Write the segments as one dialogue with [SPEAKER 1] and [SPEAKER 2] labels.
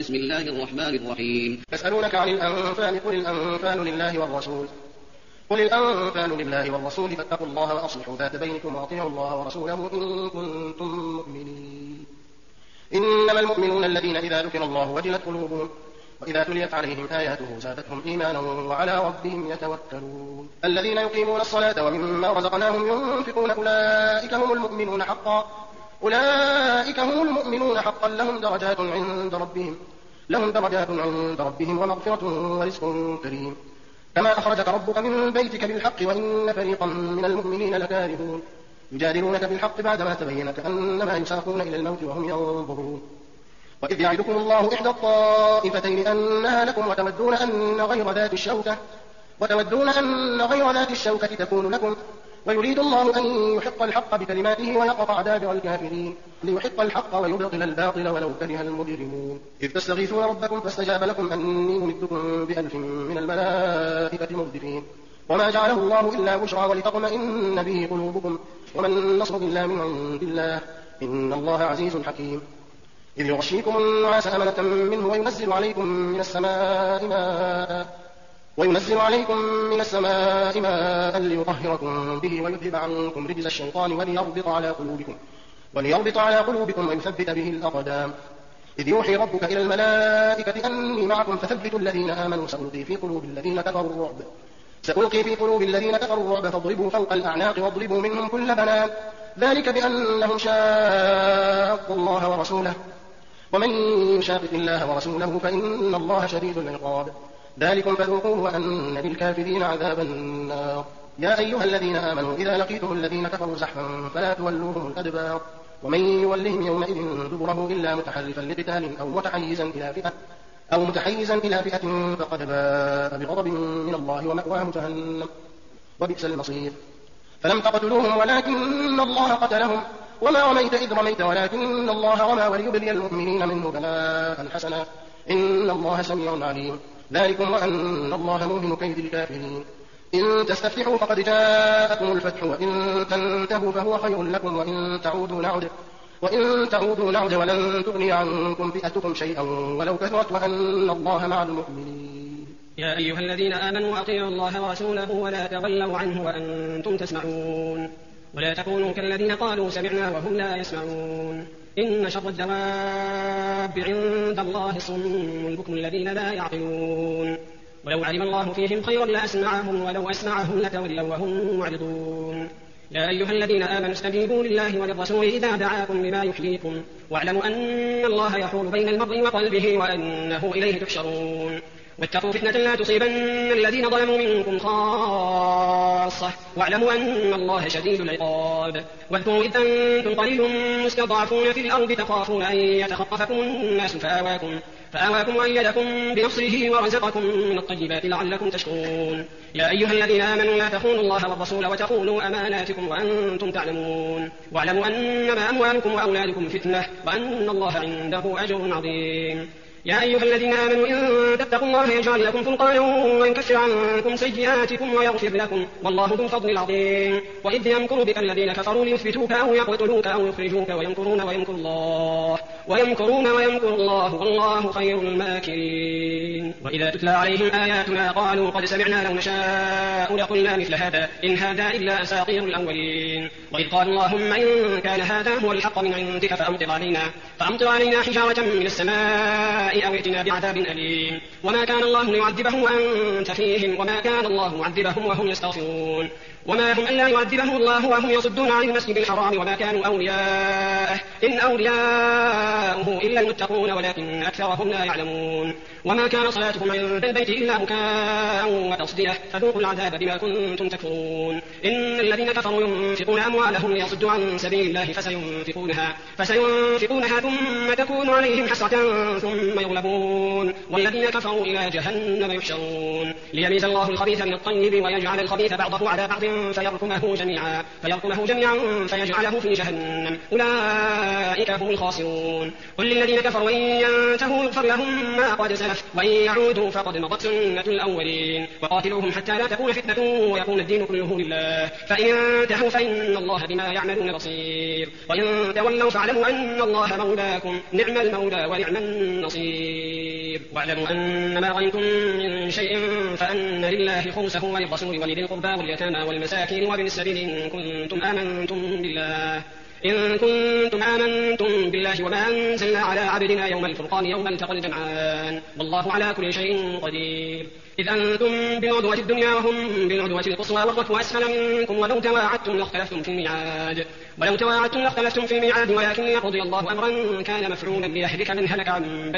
[SPEAKER 1] بسم الله الرحمن الرحيم.
[SPEAKER 2] يسألونك عن الأنفال قل الأنفال لله والرسول فاتقوا الله وأصلحوا ذات بينكم وأطيعوا الله ورسوله إن كنتم مؤمنين. إنما المؤمنون الذين إذا ذكر الله وجلت قلوبهم وإذا تليت عليهم آياته زادتهم إيمانا وعلى ربهم يتوكلون. الذين يقيمون الصلاة ومما رزقناهم ينفقون أولئك هم المؤمنون حقا لهم درجات عند ربهم ومغفرة ورزق كريم. كما أخرجك ربك من بيتك بالحق وإن فريقا من المؤمنين لكارهون يجادلونك بالحق بعدما تبين كأنما يساقون إلى الموت وهم ينظرون. وإذ يعدكم الله إحدى الطائفتين أنها لكم وتودون أن غير ذات الشوكة تكون لكم ويريد الله أن يحق الحق بكلماته ويقطع دابر الكافرين ليحق الحق ويبطل الباطل ولو كره المجرمون. إذ تستغيثون ربكم فاستجاب لكم أني ممدكم ب1000 من الملائكة مردفين وما جعله الله إلا بشرى ولتطمئن به قلوبكم وما النصر إلا من عند الله إن الله عزيز حكيم. إذ يغشيكم النعاس أمنة منه وينزل عليكم من السماء ماء ليطهركم به ويذهب عنكم رجز الشيطان وليربط على قلوبكم ويثبت به الأقدام. إذ يوحي ربك إلى الملائكة أني معكم فثبتوا الذين آمنوا سألقي في قلوب الذين كفروا الرعب فاضربوا فوق الأعناق واضربوا منهم كل بنان ذلك بأنهم شاقوا الله ورسوله ومن يشاقق الله ورسوله فإن الله شديد العقاب. ذلكم فذوقوه وأن للكافرين عذاب النار. يا أيها الذين آمنوا إذا لقيتم الذين كفروا زحفا فلا تولوهم الأدبار ومن يولهم يومئذ دبره إلا متحرفا لقتال أو متحيزا إلى فئة فقد باء بغضب من الله ومأواه جهنم وبئس المصير. فلم تقتلوهم ولكن الله قتلهم وما رميت إذ رميت ولكن الله رمى وليبلي المؤمنين منه بلاء حسنا إن الله سميع عليم. ذلكم وأن الله موهن كيد الكافرين. إن تستفتحوا فقد جاءكم الفتح وإن تنتهوا فهو خير لكم وإن تعودوا نعد ولن تغني عنكم فئتكم شيئا ولو كثرت وأن الله مع المؤمنين.
[SPEAKER 3] يا أيها الذين آمنوا أطيعوا الله ورسوله ولا تولوا عنه وأنتم تسمعون ولا تكونوا كالذين قالوا سمعنا وهم لا يسمعون. إن شر الدواب عند الله الصم البكم الذين لا يعقلون ولو علم الله فيهم خيرا لأسمعهم ولو أسمعهم لتولوا وهم معرضون. يا أيها الذين آمنوا استجيبوا لله وللرسول إذا دعاكم لما يحييكم واعلموا أن الله يحول بين المرء وقلبه وأنه إليه تحشرون. واتقوا فتنة لا تصيبن الذين ظلموا منكم خاصة واعلموا أن الله شديد العقاب. واذكروا إذ أنتم قليل مستضعفون في الأرض تخافون أن يتخطفكم الناس فآواكم وأيدكم بنصره ورزقكم من الطيبات لعلكم تشكرون. يا أيها الذين آمنوا لا تخونوا الله والرسول وتخونوا أماناتكم وأنتم تعلمون واعلموا أنما أموالكم وأولادكم فتنة وأن الله عنده أجر عظيم. يا أيها الذين آمنوا إن تتقوا الله يجعل لكم فرقانا ويكفر عنكم سيئاتكم ويغفر لكم والله ذو الفضل العظيم. وإذ يمكر بك الذين كفروا ليثبتوك أو يقتلوك أو يخرجوك ويمكرون ويمكر الله والله خير الماكرين. وإذا تتلى عليهم آياتنا قالوا قد سمعنا لو نشاء لقلنا مثل هذا إن هذا إلا أساطير الأولين. وإذ قالوا اللهم إن كان هذا هو الحق من عندك فأمطر علينا حجارة من السماء أو ائتنا بعذاب أليم. وما كان الله ليعذبهم وأنت فيهم وما كان الله معذبهم وهم يستغفرون. وما هم ألا يعذبهم الله وهم يصدون عن المسجد الحرام وما كانوا أولياءه إن أولياؤه إلا المتقون ولكن أكثرهم لا يعلمون. وما كان صلاتهم عند البيت إلا بكاء وتصدية فذوقوا العذاب بما كنتم تكفرون. إن الذين كفروا ينفقون أموالهم ليصدوا عن سبيل الله فسينفقونها ثم تكون عليهم حسرة ثم يغلبون والذين كفروا إلى جهنم يحشرون. ليميز الله الخبيث من الطيب ويجعل الخبيث بعضه على بعض فيركمه جميعا فيجعله في جهنم أولئك هم الخاسرون. قل للذين كفروا إن ينتهوا يغفر لهم ما قد سلف وإن يعودوا فقد مضت سنة الأولين. وقاتلوهم حتى لا تكون فتنة ويكون الدين كله لله فإن انتهوا فإن الله بما يعملون بصير. وإن تولوا فاعلموا أن الله مولاكم نعم المولى ونعم النصير. واعلموا أن ما غنمتم من شيء فأن لله خمسه وللرسول ولذي القربى واليتامى والمساكين وابن السبيل إن كنتم آمنتم بالله وما أنزلنا على عبدنا يوم الفرقان يوم التقى الجمعان والله على كل شيء قدير. إذ أنتم بالعدوة الدنيا وهم بالعدوة القصوى والركب أسفل منكم ولو تواعدتم لاختلفتم في الميعاد ولكن يقضي الله أمرا كان مفعولا ليهلك من هلك عن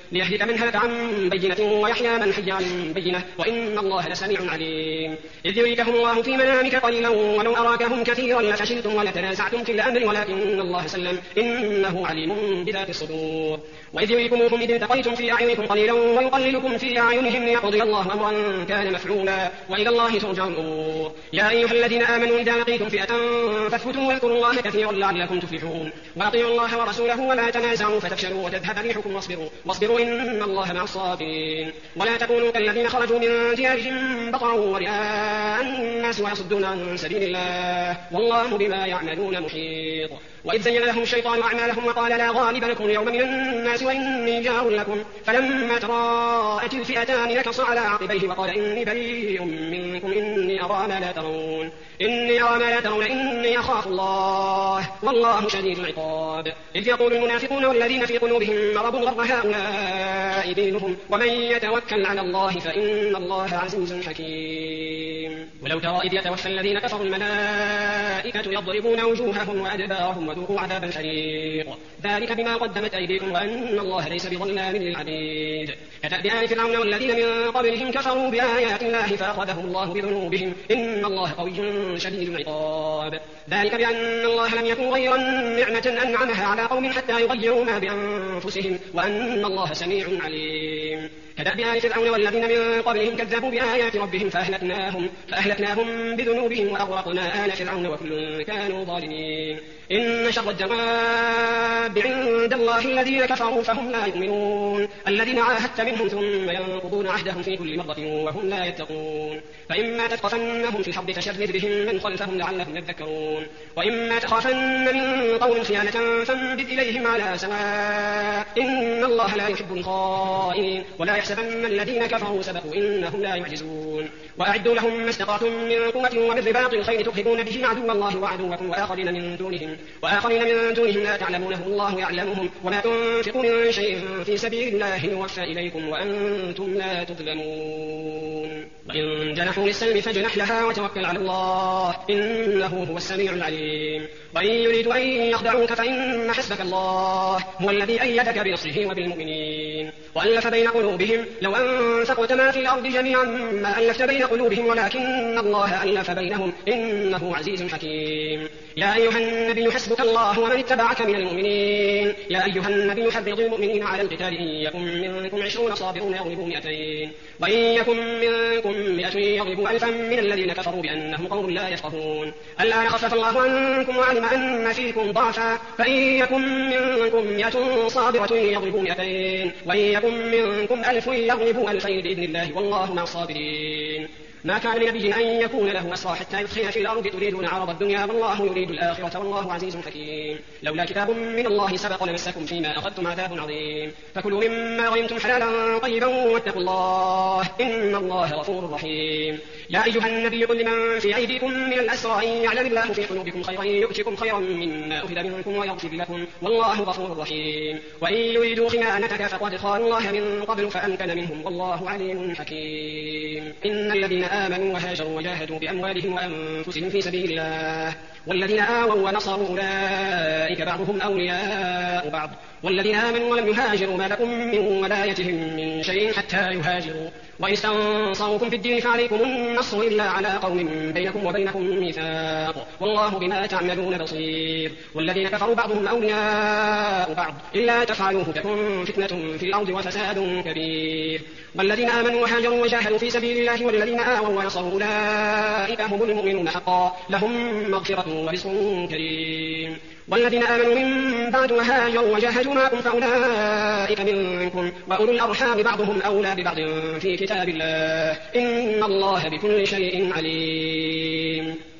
[SPEAKER 3] بينة ويحيى من حي عن بينة وإن الله لسميع عليم. إذ يريكهم الله في منامك قليلا ولو أراكهم كثيرا لفشلتم ولتنازعتم في الأمر ولكن الله سلم إنه عليم بذات الصدور. وإذ يريكموهم إذ التقيتم في أعينكم قليلا ويقللكم في أعينهم ليقضي الله أمرا كان مفعولا وإلى الله ترجع الأمور. يا أيها الذين آمنوا إذا لقيتم فئة فاثبتوا واذكروا الله كثيرا لعلكم تفلحون وأطيعوا الله ورسوله ولا تنازعوا فتفشلوا وتذهب ريحكم واصبروا إن الله مع الصابرين. ولا تكونوا كالذين خرجوا من ديارهم بطرا ورئاء الناس ويصدون عن سبيل الله والله بما يعملون محيط. وإذ زين لهم الشيطان أعمالهم وقال لا غالب لكم اليوم من الناس وإني جار لكم فلما تراءت الفئتان نكص على عقبيه وقال إني بريء منكم إني أرى ما لا ترون إني أخاف الله والله شديد العقاب. إذ يقول المنافقون والذين في قلوبهم مرض غر هؤلاء دينهم ومن يتوكل على الله فإن الله عزيز حكيم. ولو ترى إذ يتوفى الذين كفروا الملائكة يضربون وجوههم وأدبارهم وذوقوا عذاب الحريق ذلك بما قدمت أيديكم وأن الله ليس بظلام للعبيد. كدأب آل فرعون والذين من قبلهم كفروا بآيات الله فأخذهم الله بذنوبهم إن الله قوي شديد العقاب. ذلك بأن الله لم يكن غير نعمة أنعمها على قوم حتى يغيروا ما بأنفسهم وأن الله سميع عليم. كدأب آل فرعون والذين من قبلهم كذبوا بآيات ربهم فأهلكناهم بذنوبهم وأغرقنا آل فرعون وكل كانوا ظالمين. إن شر الدواب عند الله الذين كفروا فهم لا يؤمنون الذين عاهدت منهم ثم ينقضون عهدهم في كل مرة وهم لا يتقون. فإما تثقفنهم في الحرب فشرد بهم من خلفهم لعلهم يذكرون وإما تخافن من قوم خيانة فانبذ إليهم على سواء إن الله لا يحب الخائنين ولا يحسبن الذين كفروا سبقوا إنهم لا يعجزون. وأعدوا لهم ما استطعتم من قوة ومن رباط الخيل ترهبون به عدو الله وعدوكم وآخرين من دونهم لا تعلمونهم الله يعلمهم وما تنفقوا من شيء في سبيل الله يوفى إليكم وأنتم لا تظلمون. وإن جنحوا للسلم فاجنح لها وتوكل على الله إنه هو السميع العليم. وإن يريدوا أن يخدعوك فإن حسبك الله هو الذي أيدك بنصره وبالمؤمنين وألف بين قلوبهم لو أنفقت ما في الأرض جميعا ما ألفت بين قلوبهم ولكن الله ألف بينهم إنه عزيز حكيم. يا أيها النبي حسبك الله ومن اتبعك من المؤمنين. يا أيها النبي حرض المؤمنين على القتال إن يكن منكم 20 صابرون يغلبوا 200 وإن يكن منكم 100 يغلبوا 1000 من الذين كفروا بأنهم قوم لا يفقهون. الآن خفف الله عنكم وعلم أن فيكم ضعفا فإن يكن منكم 100 صابرة يغلبوا 200 وإن يكن منكم 1000 يغلبوا 2000 بإذن الله والله مع الصابرين. ما كان لنبي أن يكون له أسرى حتى يدخل في الأرض تريدون عرض الدنيا والله يريد الآخرة والله عزيز حكيم. لولا كتاب من الله سبق لمسكم فيما أخذتم عذاب عظيم فكلوا مما غنمتم حلالا طيبا واتقوا الله إن الله غفور رحيم. يا أيها النبي قل لمن في أيديكم من الأسرى إن يعلم الله في قلوبكم خيرا يؤتكم خيرا مما أخذ منكم ويغفر لكم والله غفور رحيم. وإن يريدوا خيانتك فقد خانوا الله من قبل فأمكن منهم والله عليم حكيم. إن الذين آمنوا وهاجروا وجاهدوا بأموالهم وأنفسهم في سبيل الله والذين آووا ونصروا أولئك بعضهم أولياء بعض والذين آمنوا ولم يهاجروا ما لكم من ولايتهم من شيء حتى يهاجروا وإن استنصروكم في الدين فعليكم النصر إلا على قوم بينكم وبينهم ميثاق والله بما تعملون بصير. والذين كفروا بعضهم أولياء بعض إلا تفعلوه تكن فتنة في الأرض وفساد كبير. والذين آمنوا وهاجروا وجاهدوا في سبيل الله والذين آووا ونصروا أولئك هم المؤمنون حقا لهم مغفرة ورزق كريم. والذين آمنوا من بعد وهاجروا وجاهدوا معكم فأولئك منكم وأولو الأرحام بعضهم أولى ببعض في كتاب الله إن الله بكل شيء عليم.